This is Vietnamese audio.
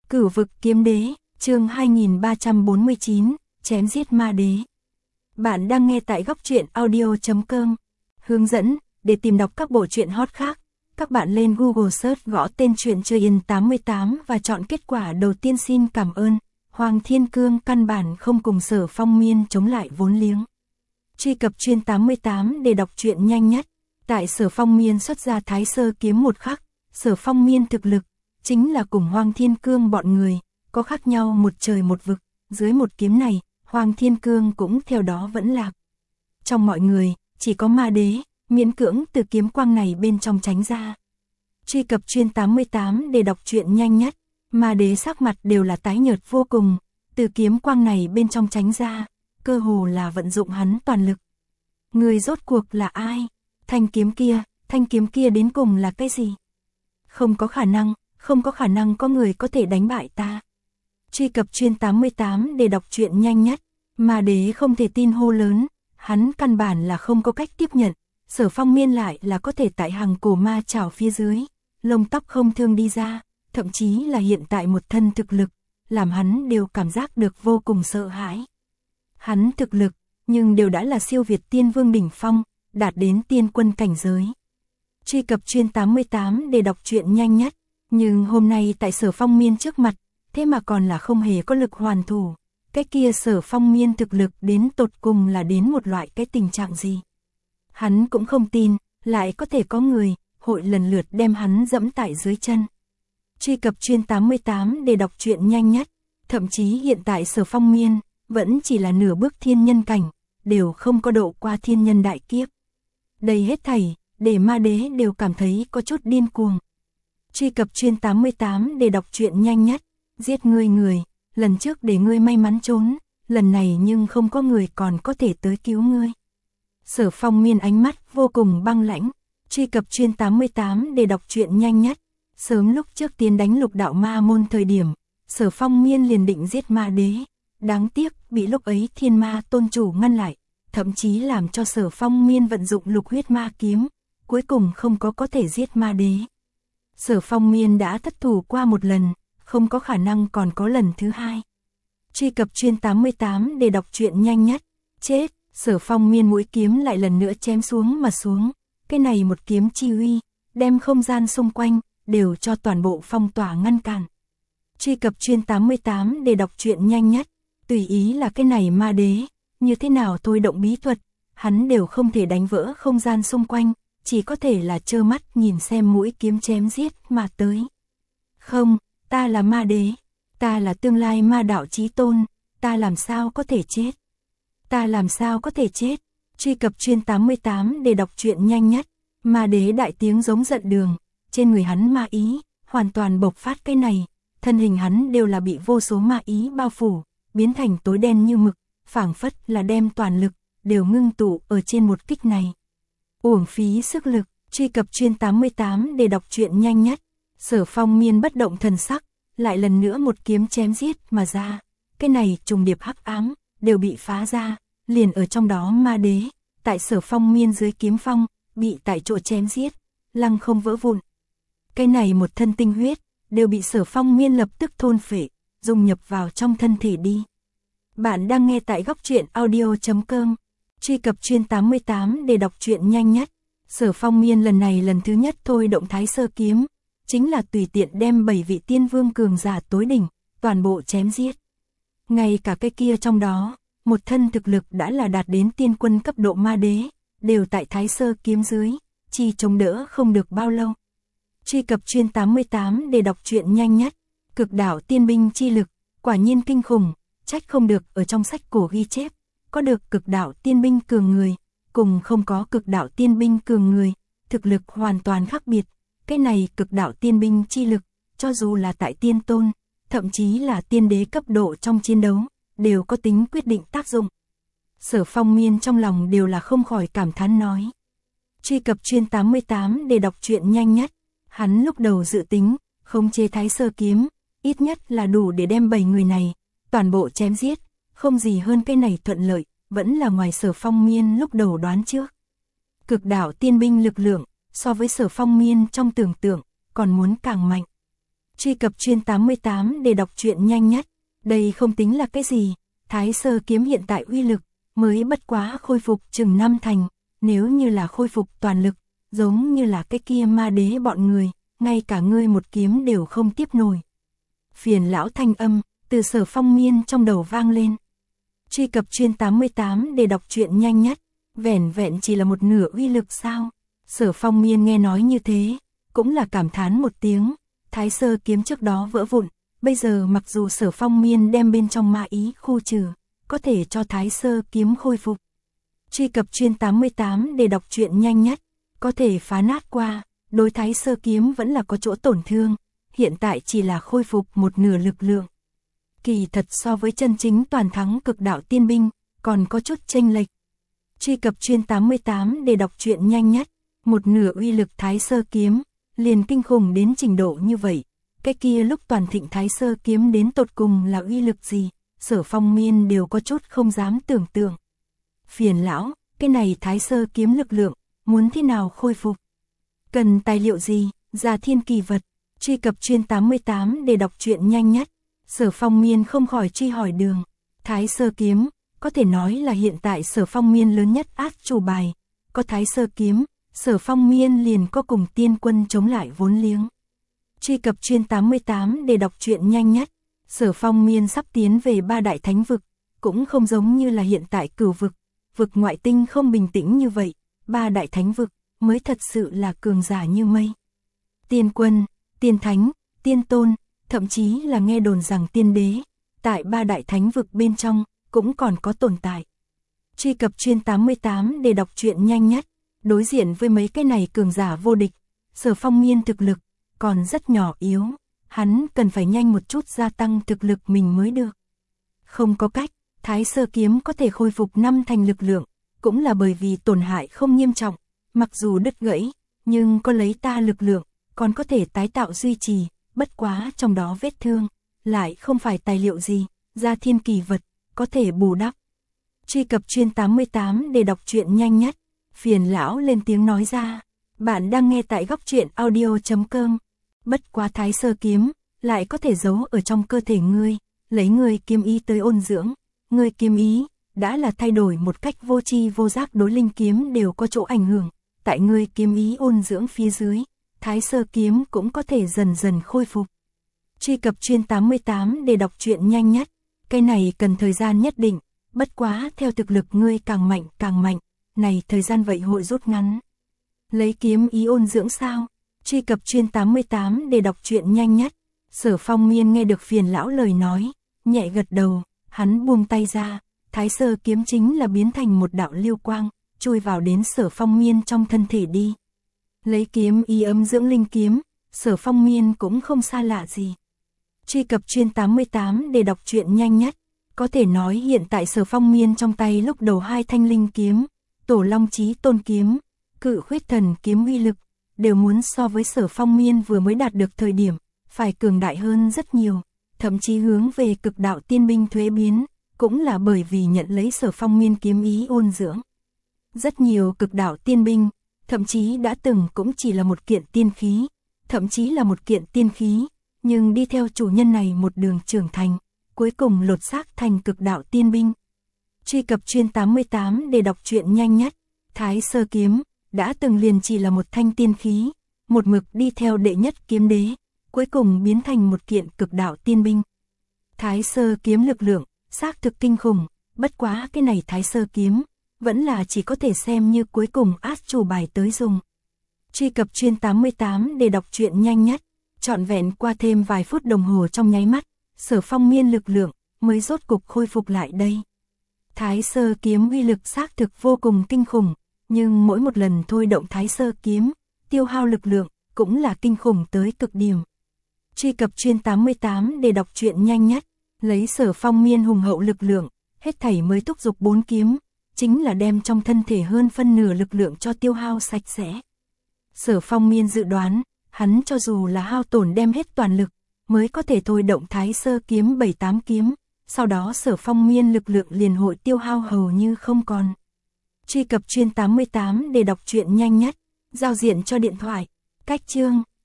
Cửu vực kiếm đế, chương 2349, chém giết ma đế. Bạn đang nghe tại góc truyện audio.com. Hướng dẫn, để tìm đọc các bộ truyện hot khác, các bạn lên Google search gõ tên truyện Chơi Yên 88 và chọn kết quả đầu tiên. Xin cảm ơn. Hoàng Thiên Cương căn bản không cùng Sở Phong Miên chống lại vốn liếng. Truy cập Chuyên 88 để đọc truyện nhanh nhất. Tại Sở Phong Miên xuất ra Thái Sơ kiếm một khắc, Sở Phong Miên thực lực chính là cùng Hoàng Thiên Cương bọn người, có khác nhau một trời một vực, dưới một kiếm này, Hoàng Thiên Cương cũng theo đó vẫn lạc. Trong mọi người, chỉ có ma đế, miễn cưỡng từ kiếm quang này bên trong tránh ra. Truy cập Chuyên 88 để đọc truyện nhanh nhất, ma đế sắc mặt đều là tái nhợt vô cùng, từ kiếm quang này bên trong tránh ra, cơ hồ là vận dụng hắn toàn lực. Người rốt cuộc là ai? Thanh kiếm kia đến cùng là cái gì? Không có khả năng có người có thể đánh bại ta. Truy cập Chuyên 88 để đọc truyện nhanh nhất, ma đế không thể tin hô lớn, hắn căn bản là không có cách tiếp nhận, Sở Phong Miên lại là có thể tại hàng cổ ma chảo phía dưới, lông tóc không thương đi ra, thậm chí là hiện tại một thân thực lực, làm hắn đều cảm giác được vô cùng sợ hãi. Hắn thực lực, nhưng đều đã là siêu việt tiên vương đỉnh phong, đạt đến tiên quân cảnh giới. Truy cập Chuyên 88 để đọc truyện nhanh nhất, nhưng hôm nay tại Sở Phong Miên trước mặt, thế mà còn là không hề có lực hoàn thủ. Cái kia Sở Phong Miên thực lực đến tột cùng là đến một loại cái tình trạng gì? Hắn cũng không tin, lại có thể có người, hội lần lượt đem hắn dẫm tại dưới chân. Truy cập Chuyên 88 để đọc truyện nhanh nhất, thậm chí hiện tại Sở Phong Miên, vẫn chỉ là nửa bước thiên nhân cảnh, đều không có độ qua thiên nhân đại kiếp. Đây hết thảy, để ma đế đều cảm thấy có chút điên cuồng. Truy cập Chuyên 88 để đọc truyện nhanh nhất, giết người, lần trước để ngươi may mắn trốn, lần này nhưng không có người còn có thể tới cứu ngươi. Sở Phong Miên ánh mắt vô cùng băng lãnh. Truy cập Chuyên 88 để đọc truyện nhanh nhất, sớm lúc trước tiến đánh Lục Đạo Ma Môn thời điểm, Sở Phong Miên liền định giết ma đế, đáng tiếc bị lúc ấy Thiên Ma Tôn chủ ngăn lại, thậm chí làm cho Sở Phong Miên vận dụng Lục Huyết Ma kiếm, cuối cùng không có thể giết ma đế. Sở Phong Miên đã thất thủ qua một lần, không có khả năng còn có lần thứ hai. Truy cập Chuyên 88 để đọc truyện nhanh nhất, chết, Sở Phong Miên mũi kiếm lại lần nữa chém xuống mà xuống, cái này một kiếm chi uy, đem không gian xung quanh, đều cho toàn bộ phong tỏa ngăn cản. Truy cập Chuyên 88 để đọc truyện nhanh nhất, tùy ý là cái này ma đế, như thế nào thôi động bí thuật, hắn đều không thể đánh vỡ không gian xung quanh, chỉ có thể là trơ mắt nhìn xem mũi kiếm chém giết mà tới. Không, ta là ma đế, ta là tương lai ma đạo chí tôn, ta làm sao có thể chết? Ta làm sao có thể chết? Truy cập Chuyên 88 để đọc truyện nhanh nhất, ma đế đại tiếng giống giận đường, trên người hắn ma ý, hoàn toàn bộc phát cái này, thân hình hắn đều là bị vô số ma ý bao phủ, biến thành tối đen như mực, phảng phất là đem toàn lực, đều ngưng tụ ở trên một kích này. Uổng phí sức lực. Truy cập Chuyên 88 để đọc truyện nhanh nhất, Sở Phong Miên bất động thần sắc, lại lần nữa một kiếm chém giết mà ra, cái này trùng điệp hắc ám, đều bị phá ra, liền ở trong đó ma đế, tại Sở Phong Miên dưới kiếm phong, bị tại chỗ chém giết, lăng không vỡ vụn. Cái này một thân tinh huyết, đều bị Sở Phong Miên lập tức thôn phệ, dung nhập vào trong thân thể đi. Bạn đang nghe tại góc truyện audio.com. Truy cập Chuyên 88 để đọc truyện nhanh nhất, Sở Phong Miên lần này lần thứ nhất thôi động Thái Sơ kiếm, chính là tùy tiện đem 7 vị tiên vương cường giả tối đỉnh, toàn bộ chém giết. Ngay cả cái kia trong đó, một thân thực lực đã là đạt đến tiên quân cấp độ ma đế, đều tại Thái Sơ kiếm dưới, chi chống đỡ không được bao lâu. Truy cập Chuyên 88 để đọc truyện nhanh nhất, cực đạo tiên binh chi lực, quả nhiên kinh khủng, trách không được ở trong sách cổ ghi chép, có được cực đạo tiên binh cường người, cùng không có cực đạo tiên binh cường người, thực lực hoàn toàn khác biệt. Cái này cực đạo tiên binh chi lực, cho dù là tại tiên tôn, thậm chí là tiên đế cấp độ trong chiến đấu, đều có tính quyết định tác dụng. Sở Phong Miên trong lòng đều là không khỏi cảm thán nói. Truy cập Chuyên 88 để đọc truyện nhanh nhất, hắn lúc đầu dự tính, khống chế Thái Sơ kiếm, ít nhất là đủ để đem 7 người này, toàn bộ chém giết, không gì hơn cái này thuận lợi, vẫn là ngoài Sở Phong Miên lúc đầu đoán trước. Cực đạo tiên binh lực lượng, so với Sở Phong Miên trong tưởng tượng, còn muốn càng mạnh. Truy cập chuyên 88 để đọc truyện nhanh nhất. Đây không tính là cái gì, Thái Sơ kiếm hiện tại uy lực mới bất quá khôi phục chừng 5 thành, nếu như là khôi phục toàn lực, giống như là cái kia ma đế bọn người, ngay cả ngươi một kiếm đều không tiếp nổi. Phiền lão thanh âm từ Sở Phong Miên trong đầu vang lên. Truy cập chuyên 88 để đọc truyện nhanh nhất. Vẻn vẹn chỉ là một nửa uy lực sao? Sở Phong Miên nghe nói như thế, cũng là cảm thán một tiếng. Thái Sơ kiếm trước đó vỡ vụn, bây giờ mặc dù Sở Phong Miên đem bên trong ma ý khu trừ, có thể cho Thái Sơ kiếm khôi phục. Truy cập chuyên 88 để đọc truyện nhanh nhất, có thể phá nát qua, đối Thái Sơ kiếm vẫn là có chỗ tổn thương, hiện tại chỉ là khôi phục một nửa lực lượng. Kỳ thật so với chân chính toàn thắng cực đạo tiên binh, còn có chút chênh lệch. Truy cập chuyên 88 để đọc truyện nhanh nhất, một nửa uy lực Thái Sơ kiếm, liền kinh khủng đến trình độ như vậy. Cái kia lúc toàn thịnh Thái Sơ kiếm đến tột cùng là uy lực gì, Sở Phong Miên đều có chút không dám tưởng tượng. Phiền lão, cái này Thái Sơ kiếm lực lượng, muốn thế nào khôi phục? Cần tài liệu gì, ra thiên kỳ vật? Truy cập chuyên 88 để đọc truyện nhanh nhất. Sở Phong Miên không khỏi truy hỏi đường. Thái Sơ kiếm, có thể nói là hiện tại Sở Phong Miên lớn nhất át chủ bài. Có Thái Sơ kiếm, Sở Phong Miên liền có cùng tiên quân chống lại vốn liếng. Truy cập chuyên 88 để đọc truyện nhanh nhất. Sở Phong Miên sắp tiến về 3 đại thánh vực, cũng không giống như là hiện tại Cửu vực, vực ngoại tinh không bình tĩnh như vậy, 3 đại thánh vực mới thật sự là cường giả như mây. Tiên quân, tiên thánh, tiên tôn, thậm chí là nghe đồn rằng tiên đế, tại 3 đại thánh vực bên trong cũng còn có tồn tại. Truy cập chuyên 88 để đọc truyện nhanh nhất. Đối diện với mấy cái này cường giả vô địch, Sở Phong Miên thực lực còn rất nhỏ yếu, hắn cần phải nhanh một chút gia tăng thực lực mình mới được. Không có cách, Thái Sơ kiếm có thể khôi phục 5 thành lực lượng, cũng là bởi vì tổn hại không nghiêm trọng, mặc dù đứt gãy, nhưng có lấy ta lực lượng, còn có thể tái tạo duy trì, bất quá trong đó vết thương, lại không phải tài liệu gì, ra thiên kỳ vật, có thể bù đắp. Truy cập chuyên 88 để đọc truyện nhanh nhất. Phiền lão lên tiếng nói ra, bạn đang nghe tại góc truyện audio.com. Bất quá Thái Sơ kiếm, lại có thể giấu ở trong cơ thể ngươi, lấy ngươi kiếm ý tới ôn dưỡng. Ngươi kiếm ý, đã là thay đổi một cách vô tri vô giác đối linh kiếm đều có chỗ ảnh hưởng. Tại ngươi kiếm ý ôn dưỡng phía dưới, Thái Sơ kiếm cũng có thể dần dần khôi phục. Truy cập chuyên 88 để đọc truyện nhanh nhất. Cái này cần thời gian nhất định, bất quá theo thực lực ngươi càng mạnh, này thời gian vậy hội rút ngắn. Lấy kiếm ý ôn dưỡng sao? Truy cập chuyên 88 để đọc truyện nhanh nhất. Sở Phong Miên nghe được phiền lão lời nói, nhẹ gật đầu, hắn buông tay ra, Thái Sơ kiếm chính là biến thành một đạo lưu quang, chui vào đến Sở Phong Miên trong thân thể đi. Lấy kiếm ý ấm dưỡng linh kiếm, Sở Phong Miên cũng không xa lạ gì. Truy cập chuyên 88 để đọc truyện nhanh nhất. Có thể nói hiện tại Sở Phong Miên trong tay lúc đầu 2 thanh linh kiếm, Tổ Long Chí Tôn kiếm, Cự Khuyết Thần kiếm uy lực, đều muốn so với Sở Phong Miên vừa mới đạt được thời điểm, phải cường đại hơn rất nhiều, thậm chí hướng về cực đạo tiên binh thuế biến, cũng là bởi vì nhận lấy Sở Phong Miên kiếm ý ôn dưỡng. Rất nhiều cực đạo tiên binh, thậm chí đã từng cũng chỉ là một kiện tiên khí, nhưng đi theo chủ nhân này một đường trưởng thành, cuối cùng lột xác thành cực đạo tiên binh. Truy cập chuyên 88 để đọc truyện nhanh nhất. Thái Sơ kiếm, đã từng liền chỉ là một thanh tiên khí, một mực đi theo đệ nhất kiếm đế, cuối cùng biến thành một kiện cực đạo tiên binh. Thái Sơ kiếm lực lượng, xác thực kinh khủng, bất quá cái này Thái Sơ kiếm, vẫn là chỉ có thể xem như cuối cùng át chủ bài tới dùng. Truy cập chuyên 88 để đọc truyện nhanh nhất. Trọn vẹn qua thêm vài phút đồng hồ trong nháy mắt, Sở Phong Miên lực lượng mới rốt cục khôi phục lại đây. Thái Sơ kiếm uy lực xác thực vô cùng kinh khủng, nhưng mỗi một lần thôi động Thái Sơ kiếm, tiêu hao lực lượng cũng là kinh khủng tới cực điểm. Truy cập chuyên 88 để đọc truyện nhanh nhất. Lấy Sở Phong Miên hùng hậu lực lượng, hết thảy mới thúc giục 4 kiếm, chính là đem trong thân thể hơn phân nửa lực lượng cho tiêu hao sạch sẽ. Sở Phong Miên dự đoán, hắn cho dù là hao tổn đem hết toàn lực, mới có thể thôi động Thái Sơ kiếm 7-8 kiếm, sau đó Sở Phong Miên lực lượng liền hội tiêu hao hầu như không còn. Truy cập chuyên 88 để đọc truyện nhanh nhất. Giao diện cho điện thoại. Cách chương.